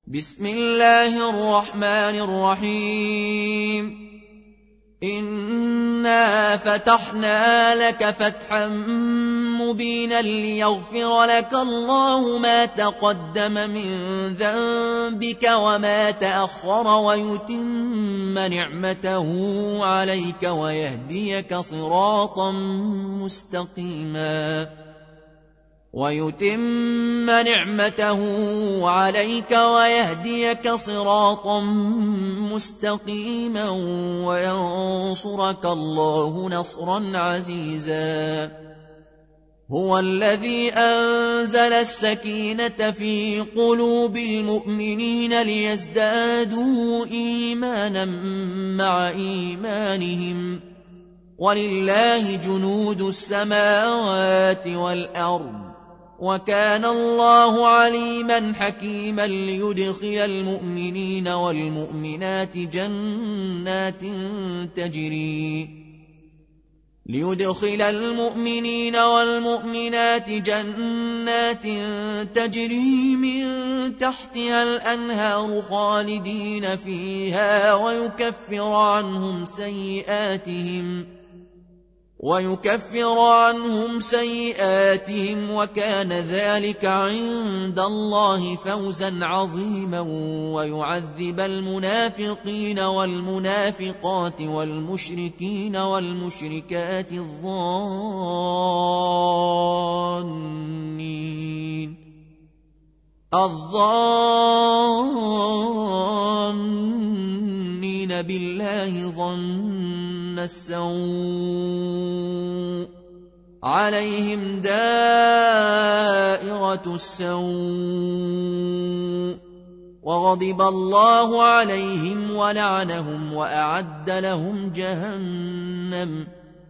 بسم الله الرحمن الرحيم. إنا فتحنا لك فتحا مبينا ليغفر لك الله ما تقدم من ذنبك وما تأخر ويتم نعمته عليك ويهديك صراطا مستقيما وينصرك الله نصرا عزيزا. هو الذي أنزل السكينة في قلوب المؤمنين ليزدادوا إيمانا مع إيمانهم، ولله جنود السماوات والأرض، وكان الله عليما حكيما. ليدخل المؤمنين والمؤمنات جنات تجري من تحتها الأنهار خالدين فيها ويكفر عنهم سيئاتهم، وكان ذلك عند الله فوزا عظيما. ويعذب المنافقين والمنافقات والمشركين والمشركات الظانين بالله ظن السوء عليهم دائرة السوء، وغضب الله عليهم ولعنهم وأعد لهم جهنم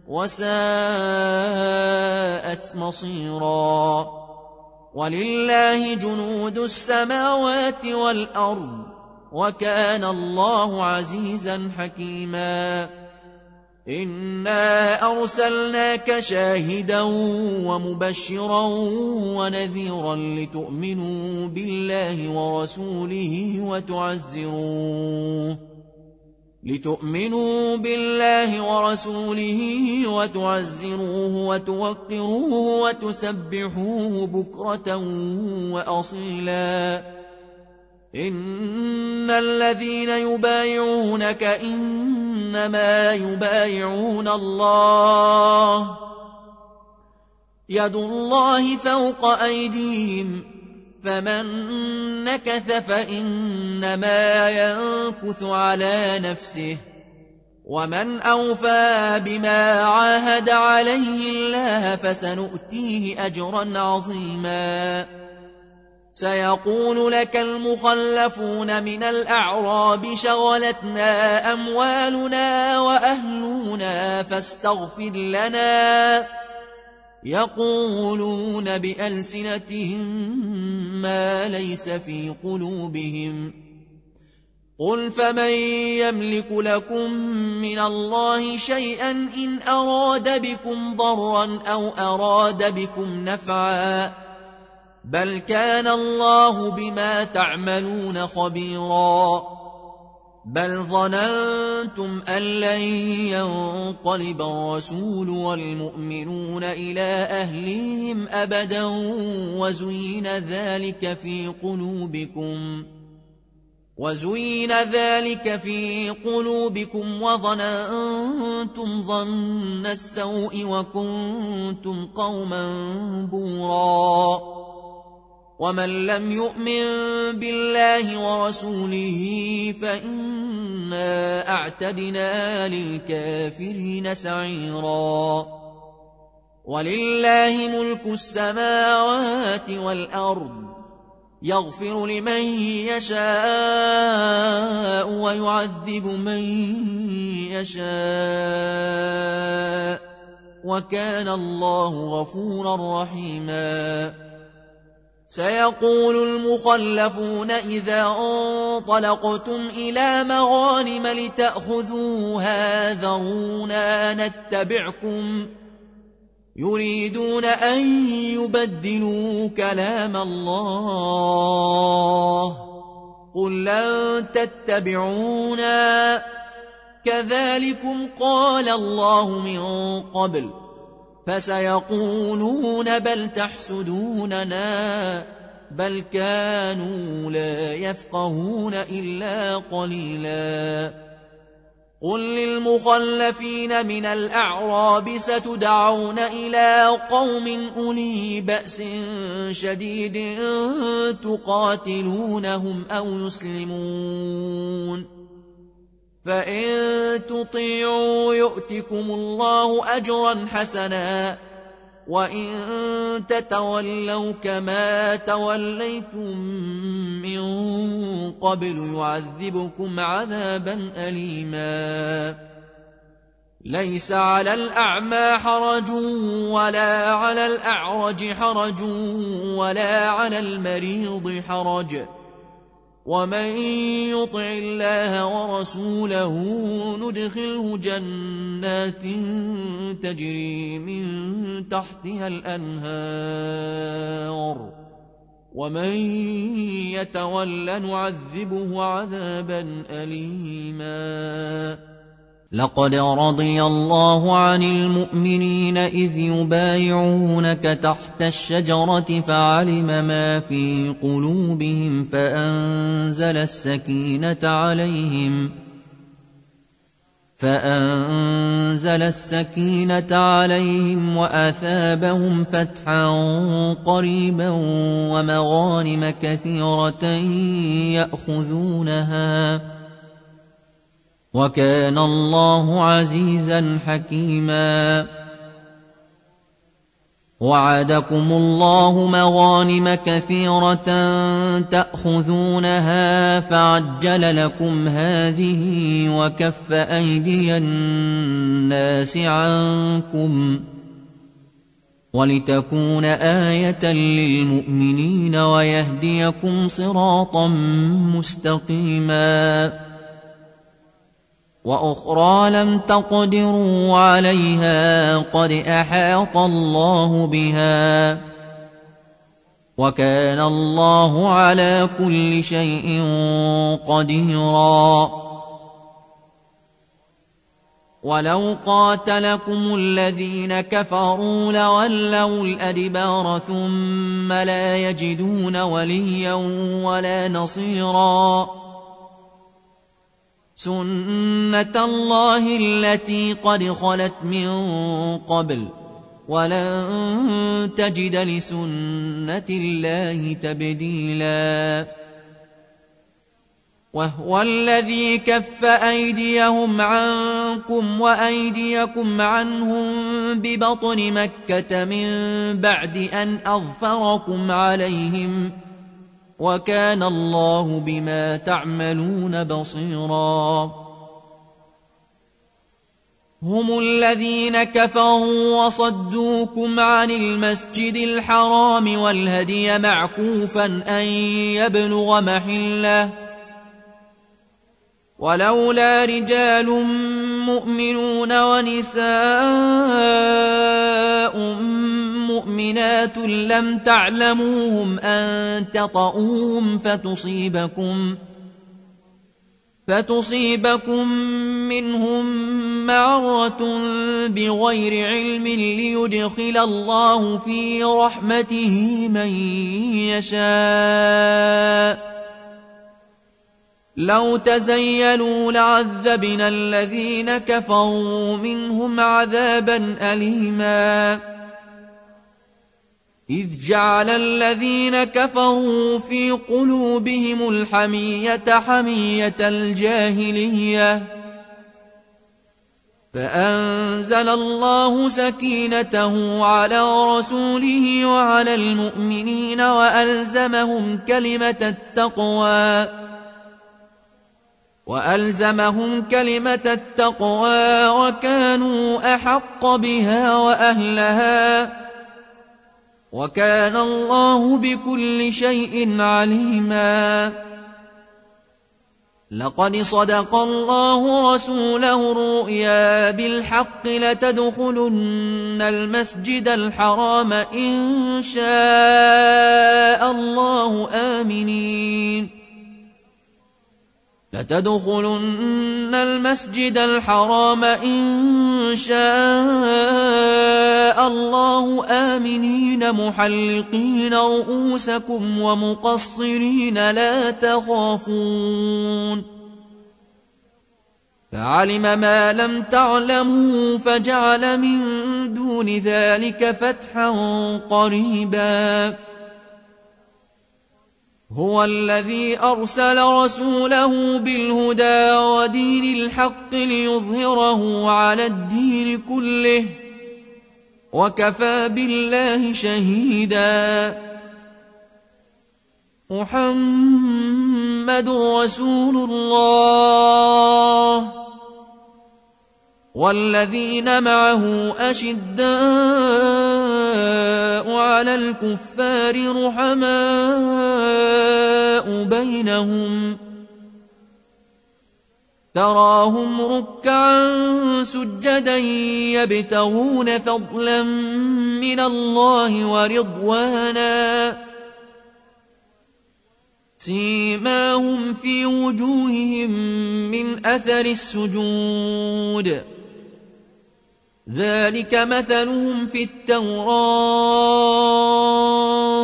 وساءت مصيرا. ولله جنود السماوات والأرض، وكان الله عزيزا حكيما. إنا أرسلناك شاهدا ومبشرا ونذيرا لتؤمنوا بالله ورسوله وتعزروه وتوقروه وتسبحوه بكرة وأصيلا. إن الذين يبايعونك إنما يبايعون الله، يد الله فوق أيديهم، فمن نكث فإنما ينكث على نفسه، ومن أوفى بما عاهد عليه الله فسنؤتيه أجرا عظيما. سيقول لك المخلفون من الأعراب شغلتنا أموالنا وأهلنا فاستغفر لنا، يقولون بألسنتهم ما ليس في قلوبهم. قل فمن يملك لكم من الله شيئا إن أراد بكم ضرا أو أراد بكم نفعا، بل كان الله بما تعملون خبيرا. بل ظننتم أن لن ينقلب الرسول والمؤمنون إلى أهليهم أبدا وزين ذلك في قلوبكم وظننتم ظن السوء وكنتم قوما بورا. ومن لم يؤمن بالله ورسوله فإنا أعتدنا للكافرين سعيرا. ولله ملك السماوات والأرض، يغفر لمن يشاء ويعذب من يشاء، وكان الله غفورا رحيما. سيقول المخلفون إذا انطلقتم إلى مغانم لتأخذوها ذرونا نتبعكم، يريدون أن يبدلوا كلام الله، قل لن تتبعونا كذلكم قال الله من قبل فسيقولون بل تحسدوننا بل كانوا لا يفقهون إلا قليلا قل للمخلفين من الأعراب ستدعون إلى قوم أولي بأس شديد تقاتلونهم أو يسلمون فإن تطيعوا يؤتكم الله أجرا حسنا وإن تتولوا كما توليتم من قبل يعذبكم عذابا أليما ليس على الأعمى حرج ولا على الأعرج حرج ولا على المريض حرج ومن يطع الله ورسوله ندخله جنات تجري من تحتها الأنهار ومن يتول نعذبه عذابا أليما لقد رضي الله عن المؤمنين إذ يبايعونك تحت الشجرة فعلم ما في قلوبهم فأنزل السكينة عليهم وأثابهم فتحا قريبا ومغانم كثيرة يأخذونها وكان الله عزيزا حكيما وعدكم الله مغانم كثيرة تأخذونها فعجل لكم هذه وكف أيدي الناس عنكم ولتكون آية للمؤمنين ويهديكم صراطا مستقيما وأخرى لم تقدروا عليها قد أحاط الله بها وكان الله على كل شيء قديرا ولو قاتلكم الذين كفروا لولوا الأدبار ثم لا يجدون وليا ولا نصيرا سنة الله التي قد خلت من قبل ولن تجد لسنة الله تبديلا وهو الذي كف أيديهم عنكم وأيديكم عنهم ببطن مكة من بعد أن أظفركم عليهم وكان الله بما تعملون بصيرا هم الذين كفروا وصدوكم عن المسجد الحرام والهدي معكوفا أن يبلغ محله ولولا رجال مؤمنون ونساء مؤمنات لم تعلموهم أن تطؤوهم فتصيبكم منهم معرة بغير علم ليدخل الله في رحمته من يشاء لو تزيلوا لعذبنا الذين كفروا منهم عذابا أليما إذ جعل الذين كفروا في قلوبهم الحمية حمية الجاهلية فأنزل الله سكينته على رسوله وعلى المؤمنين وألزمهم كلمة التقوى وكانوا أحق بها وأهلها وكان الله بكل شيء عليما لقد صدق الله رسوله الرؤيا بالحق لتدخلن المسجد الحرام إن شاء الله آمنين لتدخلن المسجد الحرام إن شاء الله آمنين محلقين رؤوسكم ومقصرين لا تخافون فعلم ما لم تعلموا فجعل من دون ذلك فتحا قريبا هو الذي أرسل رسوله بالهدى ودين الحق ليظهره على الدين كله وكفى بالله شهيدا محمد رسول الله والذين معه أشداء على الكفار رحماء بينهم تراهم ركعا سجدا يبتغون فضلا من الله ورضوانا سيماهم في وجوههم من أثر السجود ذلك مثلهم في التوراة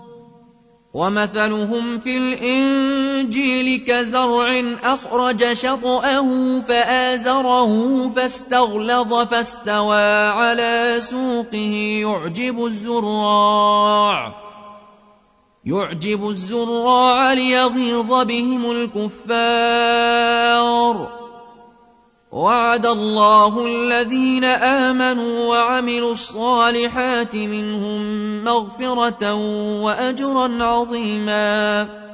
ومثلهم في الإنجيل كزرع أخرج شطأه فآزره فاستغلظ فاستوى على سوقه يعجب الزراع ليغيظ بهم الكفار وعد الله الذين آمنوا وعملوا الصالحات منهم مغفرة وأجرا عظيما